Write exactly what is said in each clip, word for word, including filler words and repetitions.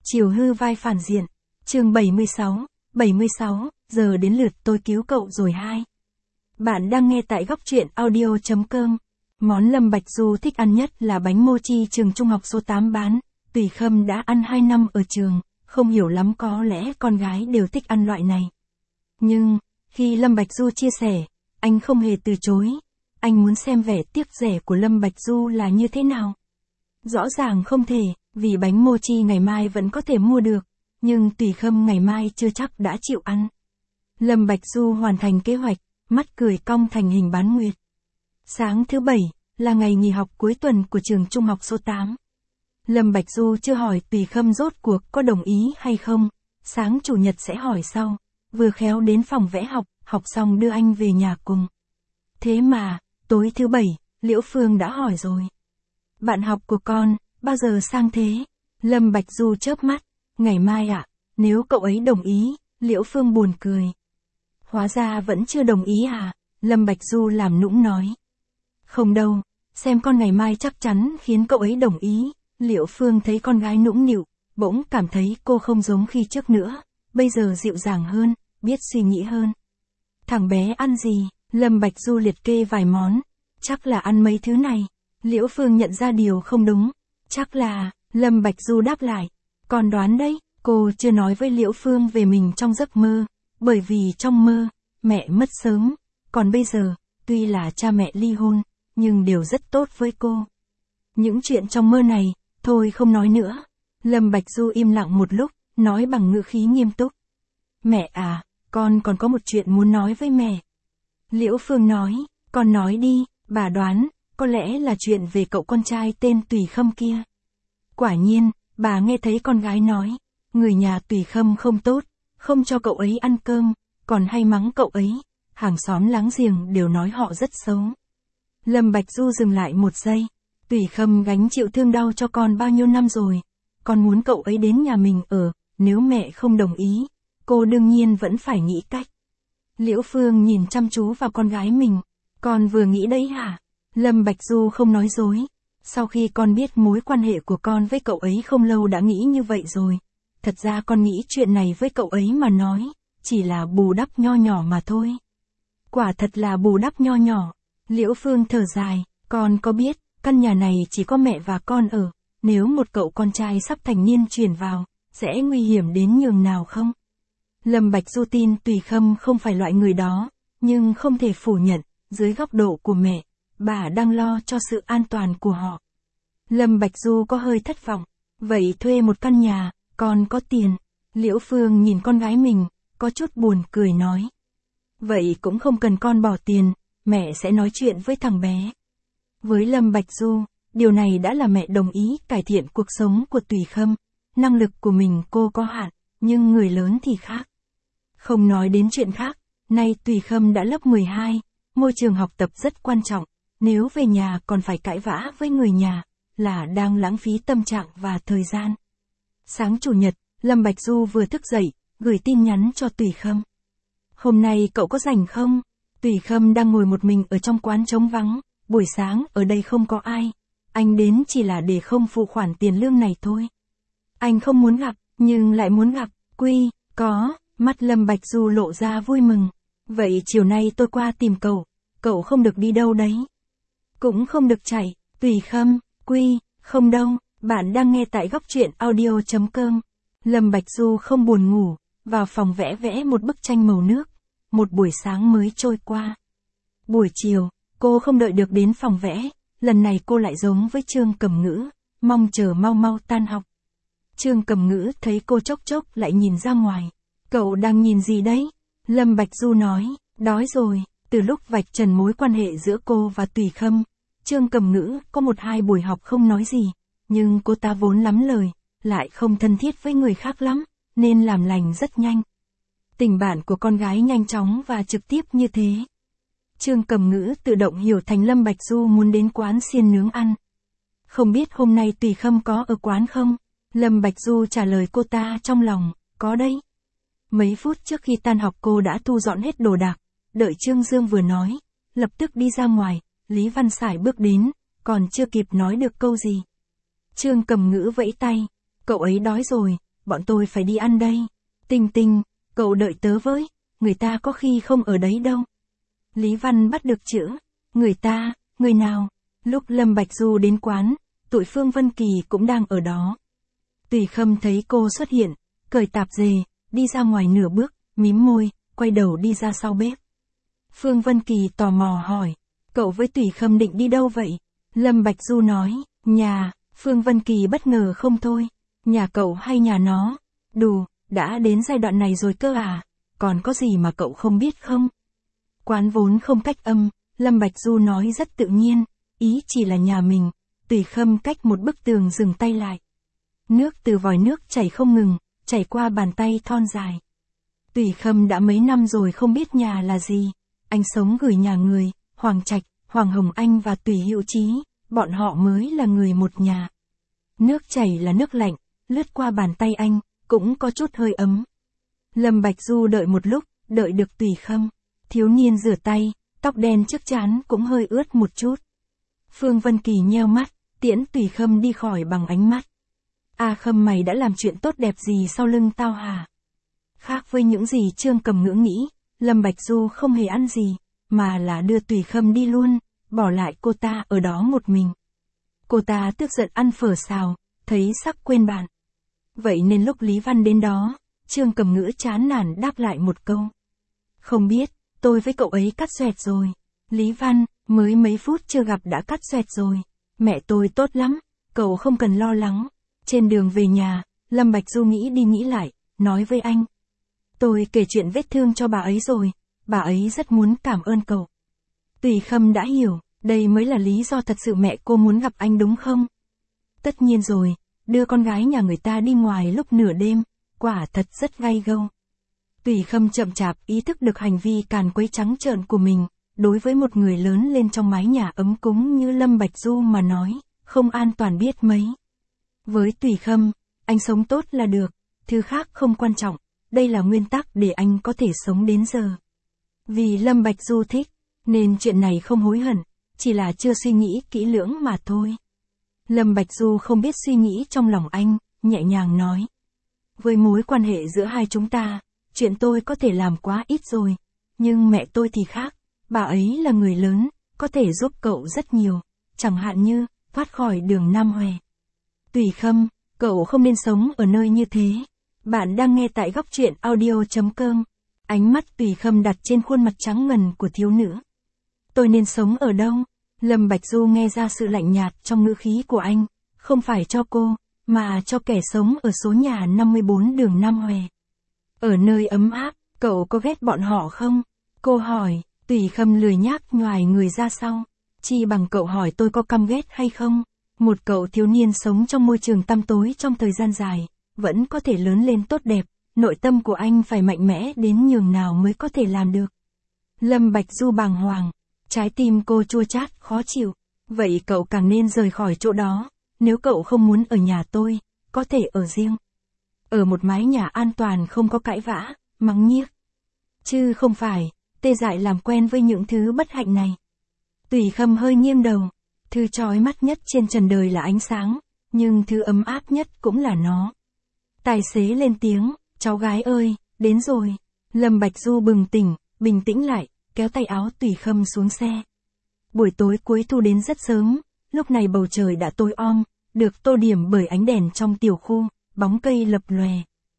Chiều hư vai phản diện. Chương bảy mươi sáu, bảy mươi sáu, giờ đến lượt tôi cứu cậu rồi hai. Bạn đang nghe tại góc truyện audio chấm com. Món Lâm Bạch Du thích ăn nhất là bánh mochi trường trung học số tám bán. Tùy Khâm đã ăn hai năm ở trường, không hiểu lắm, có lẽ con gái đều thích ăn loại này. Nhưng, khi Lâm Bạch Du chia sẻ, anh không hề từ chối. Anh muốn xem vẻ tiếc rẻ của Lâm Bạch Du là như thế nào. Rõ ràng không thể, vì bánh mochi ngày mai vẫn có thể mua được, nhưng Tùy Khâm ngày mai chưa chắc đã chịu ăn. Lâm Bạch Du hoàn thành kế hoạch, mắt cười cong thành hình bán nguyệt. Sáng thứ bảy, là ngày nghỉ học cuối tuần của trường trung học số tám. Lâm Bạch Du chưa hỏi Tùy Khâm rốt cuộc có đồng ý hay không, sáng chủ nhật sẽ hỏi sau, vừa khéo đến phòng vẽ học, học xong đưa anh về nhà cùng. Thế mà, tối thứ bảy, Liễu Phương đã hỏi rồi. Bạn học của con, bao giờ sang thế? Lâm Bạch Du chớp mắt, ngày mai ạ, à, nếu cậu ấy đồng ý. Liễu Phương buồn cười. Hóa ra vẫn chưa đồng ý à? Lâm Bạch Du làm nũng nói. Không đâu, xem con ngày mai chắc chắn khiến cậu ấy đồng ý. Liễu Phương thấy con gái nũng nịu, bỗng cảm thấy cô không giống khi trước nữa, bây giờ dịu dàng hơn, biết suy nghĩ hơn. Thằng bé ăn gì? Lâm Bạch Du liệt kê vài món, chắc là ăn mấy thứ này. Liễu Phương nhận ra điều không đúng, chắc là, Lâm Bạch Du đáp lại, con đoán đấy. Cô chưa nói với Liễu Phương về mình trong giấc mơ, bởi vì trong mơ, mẹ mất sớm, còn bây giờ, tuy là cha mẹ ly hôn, nhưng đều rất tốt với cô. Những chuyện trong mơ này, thôi không nói nữa. Lâm Bạch Du im lặng một lúc, nói bằng ngữ khí nghiêm túc. Mẹ à, con còn có một chuyện muốn nói với mẹ. Liễu Phương nói, con nói đi, bà đoán, có lẽ là chuyện về cậu con trai tên Tùy Khâm kia. Quả nhiên, bà nghe thấy con gái nói, người nhà Tùy Khâm không tốt, không cho cậu ấy ăn cơm, còn hay mắng cậu ấy, hàng xóm láng giềng đều nói họ rất xấu. Lâm Bạch Du dừng lại một giây, Tùy Khâm gánh chịu thương đau cho con bao nhiêu năm rồi, con muốn cậu ấy đến nhà mình ở, nếu mẹ không đồng ý, cô đương nhiên vẫn phải nghĩ cách. Liễu Phương nhìn chăm chú vào con gái mình, con vừa nghĩ đấy hả? Lâm Bạch Du không nói dối, sau khi con biết mối quan hệ của con với cậu ấy không lâu đã nghĩ như vậy rồi. Thật ra con nghĩ chuyện này với cậu ấy mà nói, chỉ là bù đắp nho nhỏ mà thôi. Quả thật là bù đắp nho nhỏ. Liễu Phương thở dài, con có biết, căn nhà này chỉ có mẹ và con ở, nếu một cậu con trai sắp thành niên chuyển vào, sẽ nguy hiểm đến nhường nào không? Lâm Bạch Du tin Tùy Khâm không phải loại người đó, nhưng không thể phủ nhận, dưới góc độ của mẹ, bà đang lo cho sự an toàn của họ. Lâm Bạch Du có hơi thất vọng, vậy thuê một căn nhà, con có tiền. Liễu Phương nhìn con gái mình, có chút buồn cười nói. Vậy cũng không cần con bỏ tiền, mẹ sẽ nói chuyện với thằng bé. Với Lâm Bạch Du, điều này đã là mẹ đồng ý cải thiện cuộc sống của Tùy Khâm. Năng lực của mình cô có hạn, nhưng người lớn thì khác. Không nói đến chuyện khác, nay Tùy Khâm đã lớp mười hai, môi trường học tập rất quan trọng, nếu về nhà còn phải cãi vã với người nhà, là đang lãng phí tâm trạng và thời gian. Sáng chủ nhật, Lâm Bạch Du vừa thức dậy, gửi tin nhắn cho Tùy Khâm. Hôm nay cậu có rảnh không? Tùy Khâm đang ngồi một mình ở trong quán trống vắng, buổi sáng ở đây không có ai. Anh đến chỉ là để không phụ khoản tiền lương này thôi. Anh không muốn gặp, nhưng lại muốn gặp. Quy, có, mắt Lâm Bạch Du lộ ra vui mừng. Vậy chiều nay tôi qua tìm cậu, cậu không được đi đâu đấy. Cũng không được chạy. Tùy Khâm, Quy, không đâu. Bạn đang nghe tại góc truyện audio chấm com. Lâm Bạch Du không buồn ngủ, vào phòng vẽ vẽ một bức tranh màu nước. Một buổi sáng mới trôi qua. Buổi chiều, cô không đợi được đến phòng vẽ, lần này cô lại giống với Trương Cẩm Ngữ, mong chờ mau mau tan học. Trương Cẩm Ngữ thấy cô chốc chốc lại nhìn ra ngoài. Cậu đang nhìn gì đấy? Lâm Bạch Du nói, đói rồi. Từ lúc vạch trần mối quan hệ giữa cô và Tùy Khâm, Trương Cẩm Ngữ có một hai buổi học không nói gì. Nhưng cô ta vốn lắm lời, lại không thân thiết với người khác lắm, nên làm lành rất nhanh. Tình bạn của con gái nhanh chóng và trực tiếp như thế. Trương Cẩm Ngữ tự động hiểu thành Lâm Bạch Du muốn đến quán xiên nướng ăn. Không biết hôm nay Tùy Khâm có ở quán không? Lâm Bạch Du trả lời cô ta trong lòng, có đấy. Mấy phút trước khi tan học cô đã thu dọn hết đồ đạc, đợi Trương Dương vừa nói, lập tức đi ra ngoài, Lý Văn Sải bước đến, còn chưa kịp nói được câu gì. Trương Cẩm Ngữ vẫy tay, cậu ấy đói rồi, bọn tôi phải đi ăn đây. Tinh Tinh, cậu đợi tớ với, người ta có khi không ở đấy đâu. Lý Văn bắt được chữ, người ta, người nào? Lúc Lâm Bạch Du đến quán, tụi Phương Vân Kỳ cũng đang ở đó. Tùy Khâm thấy cô xuất hiện, cởi tạp dề, đi ra ngoài nửa bước, mím môi, quay đầu đi ra sau bếp. Phương Vân Kỳ tò mò hỏi, cậu với Tùy Khâm định đi đâu vậy? Lâm Bạch Du nói, nhà. Phương Vân Kỳ bất ngờ không thôi, nhà cậu hay nhà nó? Đù, đã đến giai đoạn này rồi cơ à, còn có gì mà cậu không biết không? Quán vốn không cách âm, Lâm Bạch Du nói rất tự nhiên, ý chỉ là nhà mình. Tùy Khâm cách một bức tường dừng tay lại. Nước từ vòi nước chảy không ngừng, chảy qua bàn tay thon dài. Tùy Khâm đã mấy năm rồi không biết nhà là gì. Anh sống gửi nhà người, Hoàng Trạch, Hoàng Hồng Anh và Tùy Hữu Chí, bọn họ mới là người một nhà. Nước chảy là nước lạnh, lướt qua bàn tay anh, cũng có chút hơi ấm. Lâm Bạch Du đợi một lúc, đợi được Tùy Khâm. Thiếu niên rửa tay, tóc đen trước trán cũng hơi ướt một chút. Phương Vân Kỳ nheo mắt, tiễn Tùy Khâm đi khỏi bằng ánh mắt. A Khâm, mày đã làm chuyện tốt đẹp gì sau lưng tao hả? Khác với những gì Trương Cầm Ngữ nghĩ, Lâm Bạch Du không hề ăn gì, mà là đưa Tùy Khâm đi luôn, bỏ lại cô ta ở đó một mình. Cô ta tức giận ăn phở xào, thấy sắc quên bạn. Vậy nên lúc Lý Văn đến đó, Trương Cầm Ngữ chán nản đáp lại một câu. Không biết, tôi với cậu ấy cắt xoẹt rồi. Lý Văn, mới mấy phút chưa gặp đã cắt xoẹt rồi. Mẹ tôi tốt lắm, cậu không cần lo lắng. Trên đường về nhà, Lâm Bạch Du nghĩ đi nghĩ lại, nói với anh. Tôi kể chuyện vết thương cho bà ấy rồi, bà ấy rất muốn cảm ơn cậu. Tùy Khâm đã hiểu, đây mới là lý do thật sự mẹ cô muốn gặp anh đúng không? Tất nhiên rồi, đưa con gái nhà người ta đi ngoài lúc nửa đêm, quả thật rất gay gâu. Tùy Khâm chậm chạp ý thức được hành vi càn quấy trắng trợn của mình, đối với một người lớn lên trong mái nhà ấm cúng như Lâm Bạch Du mà nói, không an toàn biết mấy. Với Tùy Khâm, anh sống tốt là được, thứ khác không quan trọng, đây là nguyên tắc để anh có thể sống đến giờ. Vì Lâm Bạch Du thích, nên chuyện này không hối hận, chỉ là chưa suy nghĩ kỹ lưỡng mà thôi. Lâm Bạch Du không biết suy nghĩ trong lòng anh, nhẹ nhàng nói. Với mối quan hệ giữa hai chúng ta, chuyện tôi có thể làm quá ít rồi, nhưng mẹ tôi thì khác, bà ấy là người lớn, có thể giúp cậu rất nhiều, chẳng hạn như, thoát khỏi đường Nam Hòe. Tùy Khâm, cậu không nên sống ở nơi như thế. Bạn đang nghe tại góc truyện audio chấm com. Ánh mắt Tùy Khâm đặt trên khuôn mặt trắng ngần của thiếu nữ. Tôi nên sống ở đâu? Lâm Bạch Du nghe ra sự lạnh nhạt trong ngữ khí của anh, không phải cho cô, mà cho kẻ sống ở số nhà năm mươi bốn đường Nam Hòe. Ở nơi ấm áp, cậu có ghét bọn họ không? Cô hỏi. Tùy Khâm lười nhác nhoài người ra sau. Chi bằng cậu hỏi tôi có căm ghét hay không? Một cậu thiếu niên sống trong môi trường tăm tối trong thời gian dài, vẫn có thể lớn lên tốt đẹp, nội tâm của anh phải mạnh mẽ đến nhường nào mới có thể làm được. Lâm Bạch Du bàng hoàng, trái tim cô chua chát, khó chịu. Vậy cậu càng nên rời khỏi chỗ đó, nếu cậu không muốn ở nhà tôi, có thể ở riêng. Ở một mái nhà an toàn không có cãi vã, mắng nhiếc. Chứ không phải, tê dại làm quen với những thứ bất hạnh này. Tùy Khâm hơi nghiêng đầu, thứ chói mắt nhất trên trần đời là ánh sáng, nhưng thứ ấm áp nhất cũng là nó. Tài xế lên tiếng, cháu gái ơi, đến rồi. Lâm Bạch Du bừng tỉnh, bình tĩnh lại, kéo tay áo Tùy Khâm xuống xe. Buổi tối cuối thu đến rất sớm, lúc này bầu trời đã tối om, được tô điểm bởi ánh đèn trong tiểu khu, bóng cây lập lòe.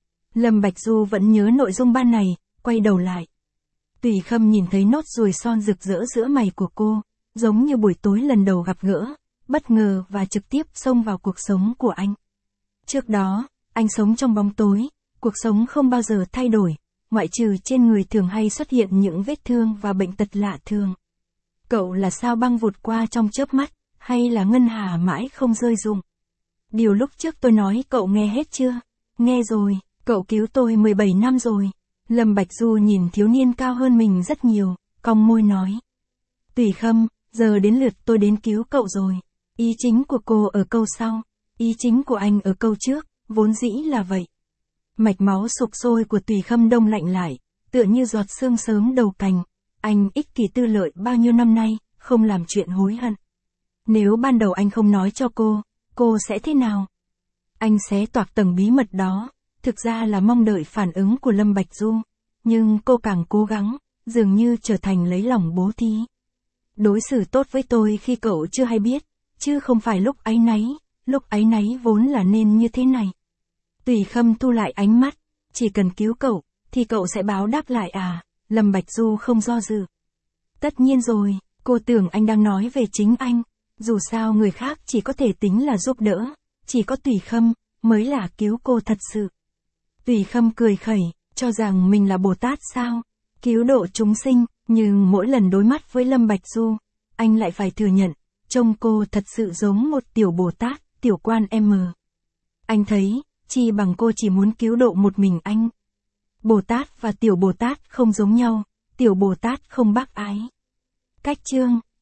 Lâm Bạch Du vẫn nhớ nội dung ban này, quay đầu lại. Tùy Khâm nhìn thấy nốt ruồi son rực rỡ giữa mày của cô, giống như buổi tối lần đầu gặp gỡ, bất ngờ và trực tiếp xông vào cuộc sống của anh. Trước đó, anh sống trong bóng tối, cuộc sống không bao giờ thay đổi, ngoại trừ trên người thường hay xuất hiện những vết thương và bệnh tật lạ thường. Cậu là sao băng vụt qua trong chớp mắt, hay là ngân hà mãi không rơi rụng? Điều lúc trước tôi nói cậu nghe hết chưa? Nghe rồi, cậu cứu tôi mười bảy năm rồi. Lâm Bạch Du nhìn thiếu niên cao hơn mình rất nhiều, cong môi nói. Tùy Khâm, giờ đến lượt tôi đến cứu cậu rồi. Ý chính của cô ở câu sau, ý chính của anh ở câu trước, vốn dĩ là vậy. Mạch máu sục sôi của Tùy Khâm đông lạnh lại, tựa như giọt sương sớm đầu cành. Anh ích kỷ tư lợi bao nhiêu năm nay, không làm chuyện hối hận. Nếu ban đầu anh không nói cho cô, cô sẽ thế nào? Anh xé toạc tầng bí mật đó, thực ra là mong đợi phản ứng của Lâm Bạch Du. Nhưng cô càng cố gắng, dường như trở thành lấy lòng bố thí. Đối xử tốt với tôi khi cậu chưa hay biết, chứ không phải lúc áy náy, lúc áy náy vốn là nên như thế này. Tùy Khâm thu lại ánh mắt, chỉ cần cứu cậu, thì cậu sẽ báo đáp lại à, Lâm Bạch Du không do dự. Tất nhiên rồi, cô tưởng anh đang nói về chính anh, dù sao người khác chỉ có thể tính là giúp đỡ, chỉ có Tùy Khâm mới là cứu cô thật sự. Tùy Khâm cười khẩy, cho rằng mình là Bồ Tát sao, cứu độ chúng sinh, nhưng mỗi lần đối mắt với Lâm Bạch Du, anh lại phải thừa nhận, trông cô thật sự giống một tiểu Bồ Tát, tiểu quan em. Anh thấy, chi bằng cô chỉ muốn cứu độ một mình anh. Bồ Tát và tiểu Bồ Tát không giống nhau, tiểu Bồ Tát không bác ái. Cách chương